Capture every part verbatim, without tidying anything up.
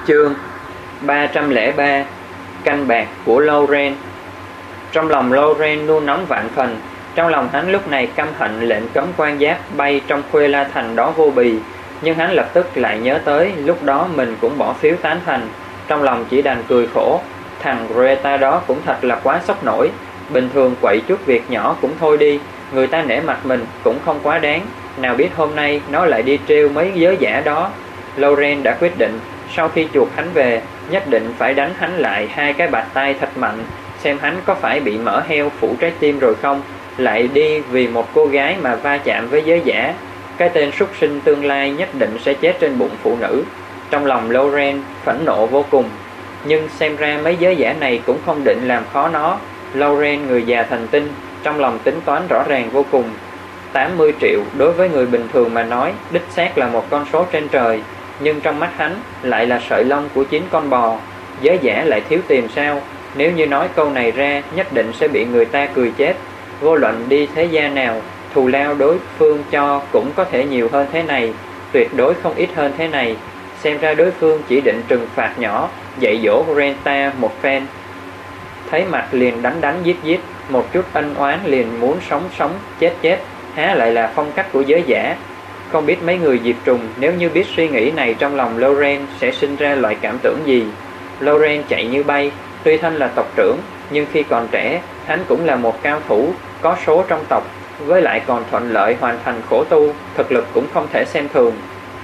Chương ba trăm lẻ ba. Canh bạc của Lauren. Trong lòng Lauren luôn nóng vạn phần. Trong lòng hắn lúc này căm hận lệnh cấm quan giáp bay trong Khuê La Thành đó vô bì. Nhưng hắn lập tức lại nhớ tới lúc đó mình cũng bỏ phiếu tán thành. Trong lòng chỉ đành cười khổ. Thằng Greta đó cũng thật là quá sốc nổi. Bình thường quậy chút việc nhỏ cũng thôi đi, người ta nể mặt mình cũng không quá đáng. Nào biết hôm nay nó lại đi trêu mấy giới giả đó. Lauren đã quyết định sau khi chuộc hắn về, nhất định phải đánh hắn lại hai cái bạt tay thật mạnh, xem hắn có phải bị mỡ heo phủ trái tim rồi không, lại đi vì một cô gái mà va chạm với giới giả. Cái tên súc sinh tương lai nhất định sẽ chết trên bụng phụ nữ. Trong lòng Lauren phẫn nộ vô cùng, nhưng xem ra mấy giới giả này cũng không định làm khó nó. Lauren người già thành tinh, trong lòng tính toán rõ ràng vô cùng. Tám mươi triệu đối với người bình thường mà nói đích xác là một con số trên trời, nhưng trong mắt hắn lại là sợi lông của chín con bò. Giới giả lại thiếu tiền sao? Nếu như nói câu này ra, nhất định sẽ bị người ta cười chết. Vô luận đi thế gia nào, thù lao đối phương cho cũng có thể nhiều hơn thế này, tuyệt đối không ít hơn thế này. Xem ra đối phương chỉ định trừng phạt nhỏ, dạy dỗ Renta một phen. Thấy mặt liền đánh đánh giết giết, một chút ân oán liền muốn sống sống chết chết, há lại là phong cách của giới giả. Không biết mấy người Diệp Trùng nếu như biết suy nghĩ này trong lòng Lauren sẽ sinh ra loại cảm tưởng gì. Lauren chạy như bay, tuy thân là tộc trưởng, nhưng khi còn trẻ, hắn cũng là một cao thủ, có số trong tộc, với lại còn thuận lợi hoàn thành khổ tu, thực lực cũng không thể xem thường.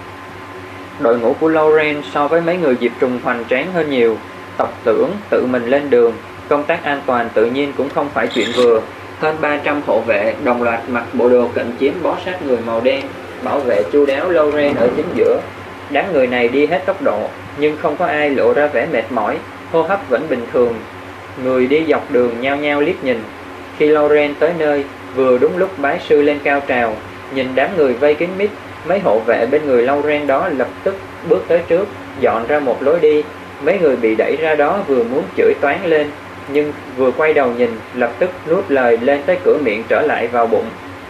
Đội ngũ của Lauren so với mấy người Diệp Trùng hoành tráng hơn nhiều. Tộc trưởng tự mình lên đường, công tác an toàn tự nhiên cũng không phải chuyện vừa. Hơn ba trăm hộ vệ đồng loạt mặc bộ đồ cận chiến bó sát người màu đen, bảo vệ chu đáo Lauren ở chính giữa. Đám người này đi hết tốc độ, nhưng không có ai lộ ra vẻ mệt mỏi, hô hấp vẫn bình thường. Người đi dọc đường nhao nhao liếc nhìn. Khi Lauren tới nơi, vừa đúng lúc bái sư lên cao trào, nhìn đám người vây kín mít, mấy hộ vệ bên người Lauren đó lập tức bước tới trước, dọn ra một lối đi. Mấy người bị đẩy ra đó vừa muốn chửi toán lên, nhưng vừa quay đầu nhìn, lập tức nuốt lời lên tới cửa miệng trở lại vào bụng.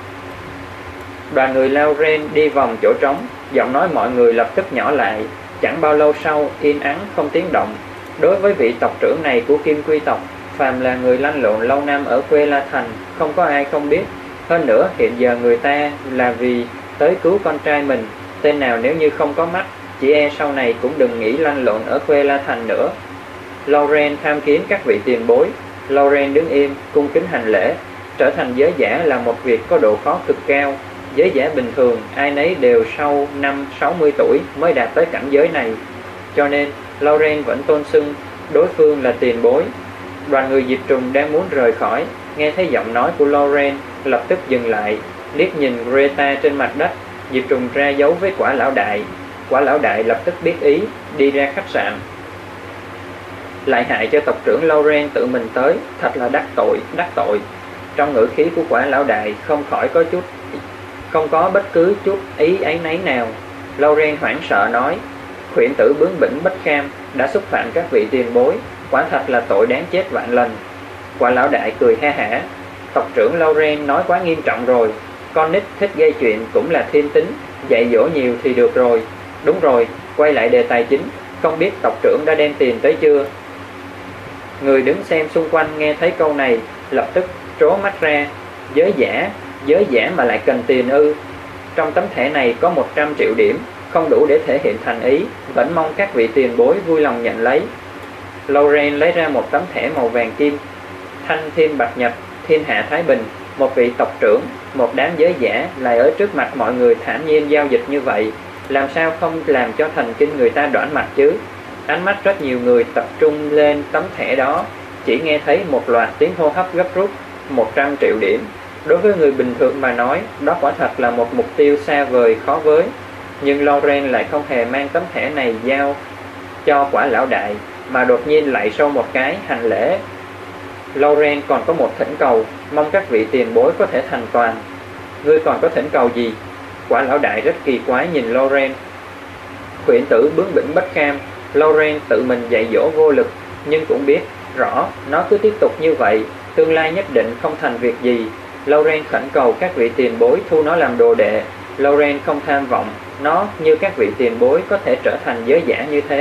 Đoàn người Lauren đi vòng chỗ trống, giọng nói mọi người lập tức nhỏ lại. Chẳng bao lâu sau, yên ắng không tiếng động. Đối với vị tộc trưởng này của Kim Quy tộc, phàm là người lăn lộn lâu năm ở quê La Thành, không có ai không biết. Hơn nữa, hiện giờ người ta là vì tới cứu con trai mình. Tên nào nếu như không có mắt, chỉ e sau này cũng đừng nghĩ lăn lộn ở quê La Thành nữa. Lauren tham kiến các vị tiền bối. Lauren đứng im, cung kính hành lễ. Trở thành giới giả là một việc có độ khó cực cao. Giới giả bình thường, ai nấy đều sau năm sáu mươi tuổi mới đạt tới cảnh giới này. Cho nên, Lauren vẫn tôn xưng đối phương là tiền bối. Đoàn người Diệp Trùng đang muốn rời khỏi, nghe thấy giọng nói của Lauren, lập tức dừng lại, liếc nhìn Greta trên mặt đất. Diệp Trùng ra dấu với Quả lão đại. Quả lão đại lập tức biết ý, đi ra khách sạn. Lại hại cho tộc trưởng Lauren tự mình tới, thật là đắc tội, đắc tội. Trong ngữ khí của Quả lão đại không khỏi có chút Không có bất cứ chút ý ấy nấy nào. Lauren hoảng sợ nói, khuyển tử bướng bỉnh bất kham, đã xúc phạm các vị tiền bối, quả thật là tội đáng chết vạn lần. Quả lão đại cười ha hả, tộc trưởng Lauren nói quá nghiêm trọng rồi, con nít thích gây chuyện cũng là thiên tính, dạy dỗ nhiều thì được rồi. Đúng rồi, quay lại đề tài chính, không biết tộc trưởng đã đem tiền tới chưa? Người đứng xem xung quanh nghe thấy câu này, lập tức trố mắt ra. Giới giả, giới giả mà lại cần tiền ư? Trong tấm thẻ này có một trăm triệu điểm, không đủ để thể hiện thành ý, vẫn mong các vị tiền bối vui lòng nhận lấy. Lauren lấy ra một tấm thẻ màu vàng kim. Thanh thiên bạch nhật, thiên hạ thái bình. Một vị tộc trưởng, một đám giới giả lại ở trước mặt mọi người thản nhiên giao dịch như vậy, làm sao không làm cho thần kinh người ta đoản mặt chứ? Ánh mắt rất nhiều người tập trung lên tấm thẻ đó, chỉ nghe thấy một loạt tiếng hô hấp gấp rút. Một trăm triệu điểm, đối với người bình thường mà nói, đó quả thật là một mục tiêu xa vời khó với. Nhưng Lauren lại không hề mang tấm thẻ này giao cho Quả lão đại, mà đột nhiên lại sau một cái hành lễ. Lauren còn có một thỉnh cầu, mong các vị tiền bối có thể thành toàn. Ngươi còn có thỉnh cầu gì? Quả lão đại rất kỳ quái nhìn Lauren. Khuyển tử bướng bỉnh bất kham, Lauren tự mình dạy dỗ vô lực, nhưng cũng biết rõ nó cứ tiếp tục như vậy, tương lai nhất định không thành việc gì. Lauren khẩn cầu các vị tiền bối thu nó làm đồ đệ. Lauren không tham vọng nó như các vị tiền bối có thể trở thành giới giả như thế.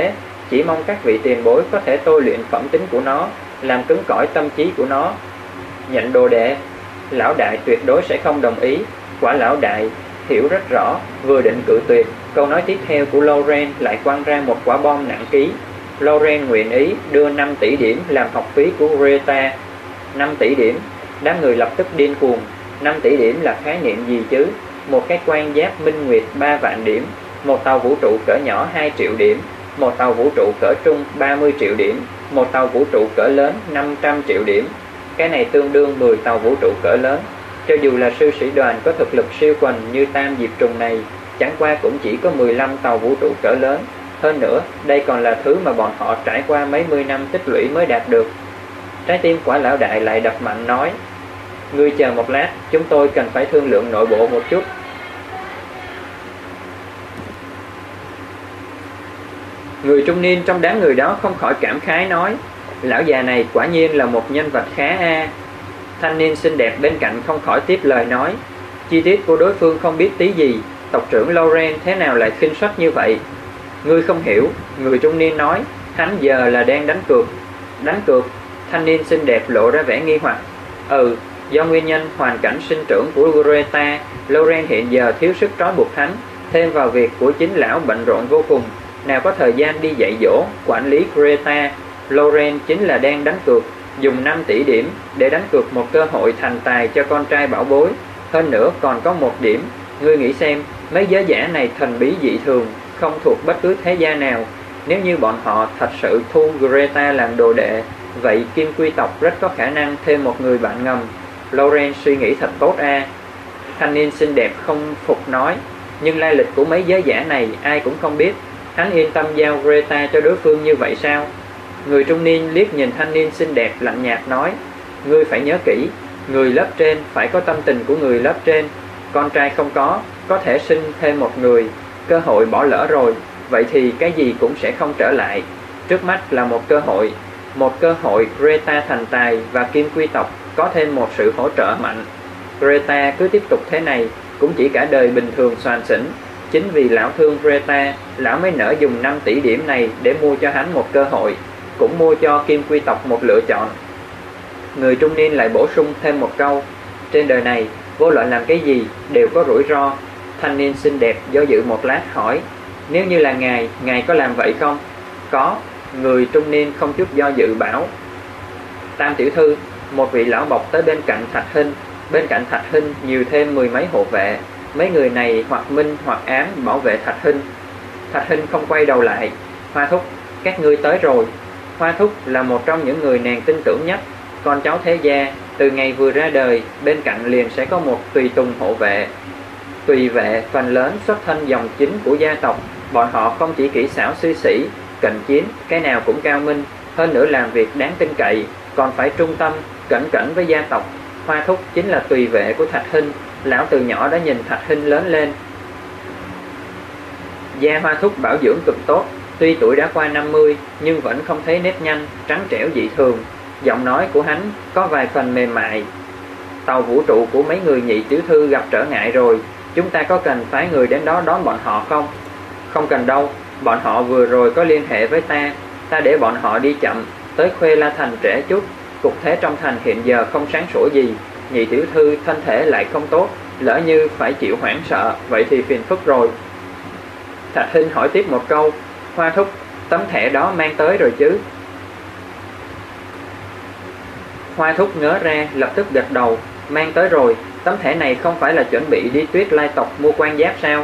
chỉ mong các vị tiền bối có thể tôi luyện phẩm tính của nó, làm cứng cỏi tâm trí của nó. Nhận đồ đệ, lão đại tuyệt đối sẽ không đồng ý. Quả lão đại hiểu rất rõ, vừa định cự tuyệt, câu nói tiếp theo của Lauren lại quăng ra một quả bom nặng ký. Lauren nguyện ý đưa năm tỷ điểm làm học phí của Greta. năm tỷ điểm, đám người lập tức điên cuồng. năm tỷ điểm là khái niệm gì chứ? Một cái quan giáp minh nguyệt ba vạn điểm, một tàu vũ trụ cỡ nhỏ hai triệu điểm, một tàu vũ trụ cỡ trung ba mươi triệu điểm, một tàu vũ trụ cỡ lớn năm trăm triệu điểm. Cái này tương đương mười tàu vũ trụ cỡ lớn. Cho dù là sư sĩ đoàn có thực lực siêu quần như Tam Diệp Trùng này, chẳng qua cũng chỉ có mười lăm tàu vũ trụ cỡ lớn. Hơn nữa, đây còn là thứ mà bọn họ trải qua mấy mươi năm tích lũy mới đạt được. Trái tim quả lão đại lại đập mạnh nói: Ngươi chờ một lát, chúng tôi cần phải thương lượng nội bộ một chút. Người trung niên trong đám người đó không khỏi cảm khái nói: Lão già này quả nhiên là một nhân vật khá a. Thanh niên xinh đẹp bên cạnh không khỏi tiếp lời nói: Chi tiết của đối phương không biết tí gì, tộc trưởng Lauren thế nào lại khinh suất như vậy? Ngươi không hiểu, người trung niên nói, hắn giờ là đang đánh cược. Đánh cược? Thanh niên xinh đẹp lộ ra vẻ nghi hoặc. Ừ, do nguyên nhân hoàn cảnh sinh trưởng của Greta, Lauren hiện giờ thiếu sức trói buộc hắn, thêm vào việc của chính lão bận rộn vô cùng, nào có thời gian đi dạy dỗ, quản lý Greta. Lauren chính là đang đánh cược, dùng năm tỷ điểm để đánh cược một cơ hội thành tài cho con trai bảo bối. Hơn nữa còn có một điểm, ngươi nghĩ xem, mấy giới giả này thần bí dị thường, không thuộc bất cứ thế gia nào. Nếu như bọn họ thật sự thu Greta làm đồ đệ, vậy Kim Quy tộc rất có khả năng thêm một người bạn ngầm. Lauren suy nghĩ thật tốt a. Thanh niên xinh đẹp không phục nói, nhưng lai lịch của mấy giới giả này ai cũng không biết. Hắn yên tâm giao Greta cho đối phương như vậy sao? Người trung niên liếc nhìn thanh niên xinh đẹp lạnh nhạt nói: Ngươi phải nhớ kỹ, người lớp trên phải có tâm tình của người lớp trên. Con trai không có, có thể sinh thêm một người. Cơ hội bỏ lỡ rồi, vậy thì cái gì cũng sẽ không trở lại. Trước mắt là một cơ hội, một cơ hội Greta thành tài và Kim Quy tộc có thêm một sự hỗ trợ mạnh. Greta cứ tiếp tục thế này, cũng chỉ cả đời bình thường xoàn xỉnh. Chính vì lão thương Greta, lão mới nỡ dùng năm tỷ điểm này để mua cho hắn một cơ hội, cũng mua cho Kim Quy tộc một lựa chọn. Người trung niên lại bổ sung thêm một câu: Trên đời này, vô luận làm cái gì đều có rủi ro. Thanh niên xinh đẹp do dự một lát hỏi: Nếu như là ngài, ngài có làm vậy không? Có. Người trung niên không chút do dự bảo. Tam tiểu thư, một vị lão bọc tới bên cạnh Thạch Hinh. Bên cạnh Thạch Hinh nhiều thêm mười mấy hộ vệ. Mấy người này hoặc minh hoặc ám bảo vệ Thạch Hinh. Thạch Hinh không quay đầu lại. Hoa thúc, các ngươi tới rồi. Hoa thúc là một trong những người nàng tin tưởng nhất. Con cháu thế gia, từ ngày vừa ra đời, bên cạnh liền sẽ có một tùy tùng hộ vệ. Tùy vệ phần lớn xuất thân dòng chính của gia tộc. Bọn họ không chỉ kỹ xảo sư sĩ, cận chiến, cái nào cũng cao minh. Hơn nữa làm việc đáng tin cậy, còn phải trung tâm, cẩn cẩn với gia tộc. Hoa thúc chính là tùy vệ của Thạch Hinh. Lão từ nhỏ đã nhìn Thạch Hinh lớn lên. Da Hoa thúc bảo dưỡng cực tốt, tuy tuổi đã qua năm mươi nhưng vẫn không thấy nếp nhăn, trắng trẻo dị thường. Giọng nói của hắn có vài phần mềm mại. Tàu vũ trụ của mấy người nhị tiểu thư gặp trở ngại rồi, chúng ta có cần phái người đến đó đón bọn họ không? Không cần đâu, bọn họ vừa rồi có liên hệ với ta. Ta để bọn họ đi chậm, tới Khuê La Thành trễ chút. Cục thế trong thành hiện giờ không sáng sủa gì. Nhị tiểu thư thân thể lại không tốt, lỡ như phải chịu hoảng sợ, vậy thì phiền phức rồi. Thạch Hinh hỏi tiếp một câu: Hoa thúc, tấm thẻ đó mang tới rồi chứ? Hoa thúc ngớ ra, lập tức gật đầu: Mang tới rồi. Tấm thẻ này không phải là chuẩn bị đi Tuyết Lai tộc mua quan giáp sao?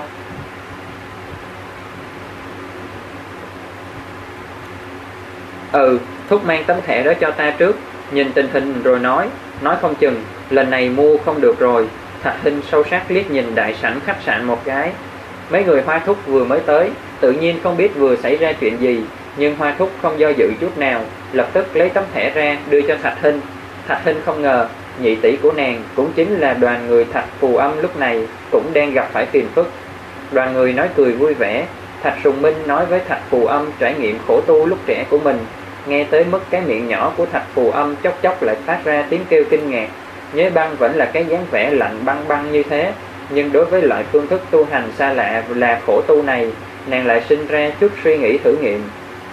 Ừ, thúc mang tấm thẻ đó cho ta trước, nhìn tình hình rồi nói. Nói không chừng lần này mua không được rồi. Thạch Hinh sâu sắc liếc nhìn đại sảnh khách sạn một cái. Mấy người Hoa thúc vừa mới tới, tự nhiên không biết vừa xảy ra chuyện gì, nhưng Hoa thúc không do dự chút nào, lập tức lấy tấm thẻ ra đưa cho Thạch Hinh. Thạch Hinh không ngờ nhị tỷ của nàng cũng chính là đoàn người Thạch Phù Âm lúc này cũng đang gặp phải phiền phức. Đoàn người nói cười vui vẻ. Thạch Sùng Minh nói với Thạch Phù Âm trải nghiệm khổ tu lúc trẻ của mình, nghe tới mức cái miệng nhỏ của Thạch Phù Âm chốc chốc lại phát ra tiếng kêu kinh ngạc. Nhớ băng vẫn là cái dáng vẻ lạnh băng băng như thế, nhưng đối với loại phương thức tu hành xa lạ là khổ tu này, nàng lại sinh ra chút suy nghĩ thử nghiệm.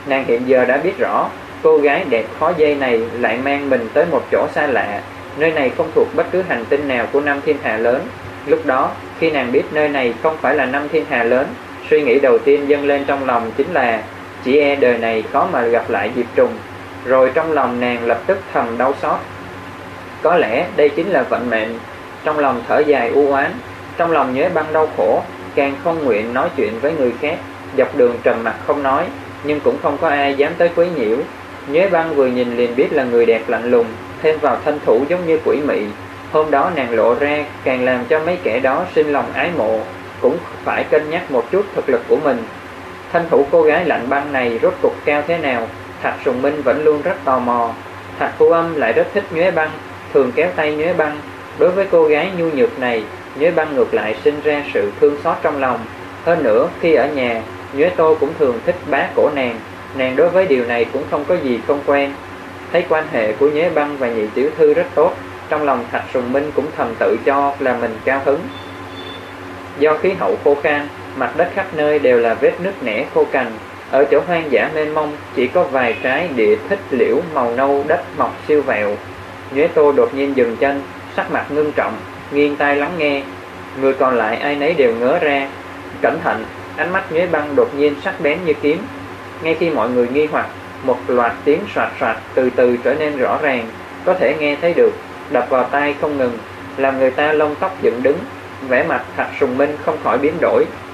Nàng hiện giờ đã biết rõ, cô gái đẹp khó dây này lại mang mình tới một chỗ xa lạ, nơi này không thuộc bất cứ hành tinh nào của năm thiên hà lớn. Lúc đó, khi nàng biết nơi này không phải là năm thiên hà lớn, suy nghĩ đầu tiên dâng lên trong lòng chính là chỉ e đời này khó mà gặp lại Diệp Trùng. Rồi trong lòng nàng lập tức thầm đau xót. Có lẽ đây chính là vận mệnh. Trong lòng thở dài u oán, trong lòng Nhuế Băng đau khổ, càng không nguyện nói chuyện với người khác. Dọc đường trầm mặc không nói, nhưng cũng không có ai dám tới quấy nhiễu. Nhuế Băng vừa nhìn liền biết là người đẹp lạnh lùng, thêm vào thân thủ giống như quỷ mị. Hôm đó nàng lộ ra càng làm cho mấy kẻ đó sinh lòng ái mộ, cũng phải cân nhắc một chút thực lực của mình. Thân thủ cô gái lạnh băng này rốt cục cao thế nào, Thạch Sùng Minh vẫn luôn rất tò mò. Thạch Phu Âm lại rất thích Nhuế Băng, thường kéo tay Nhuế Băng. Đối với cô gái nhu nhược này, Nhuế Băng ngược lại sinh ra sự thương xót trong lòng. Hơn nữa, khi ở nhà, Nhuế Tô cũng thường thích bá cổ nàng. Nàng đối với điều này cũng không có gì không quen. Thấy quan hệ của Nhuế Băng và nhị tiểu thư rất tốt, trong lòng Thạch Sùng Minh cũng thầm tự cho là mình cao hứng. Do khí hậu khô khan, mặt đất khắp nơi đều là vết nứt nẻ khô cành. Ở chỗ hoang dã mênh mông chỉ có vài trái địa thích liễu màu nâu đất mọc siêu vẹo. Nhuế Tô đột nhiên dừng chân, sắc mặt ngưng trọng, nghiêng tai lắng nghe. Người còn lại ai nấy đều ngớ ra. Cẩn thận, ánh mắt Nhuế Băng đột nhiên sắc bén như kiếm. Ngay khi mọi người nghi hoặc, một loạt tiếng soạt soạt từ từ trở nên rõ ràng, có thể nghe thấy được, đập vào tai không ngừng, làm người ta lông tóc dựng đứng. Vẻ mặt Thạch Sùng Minh không khỏi biến đổi,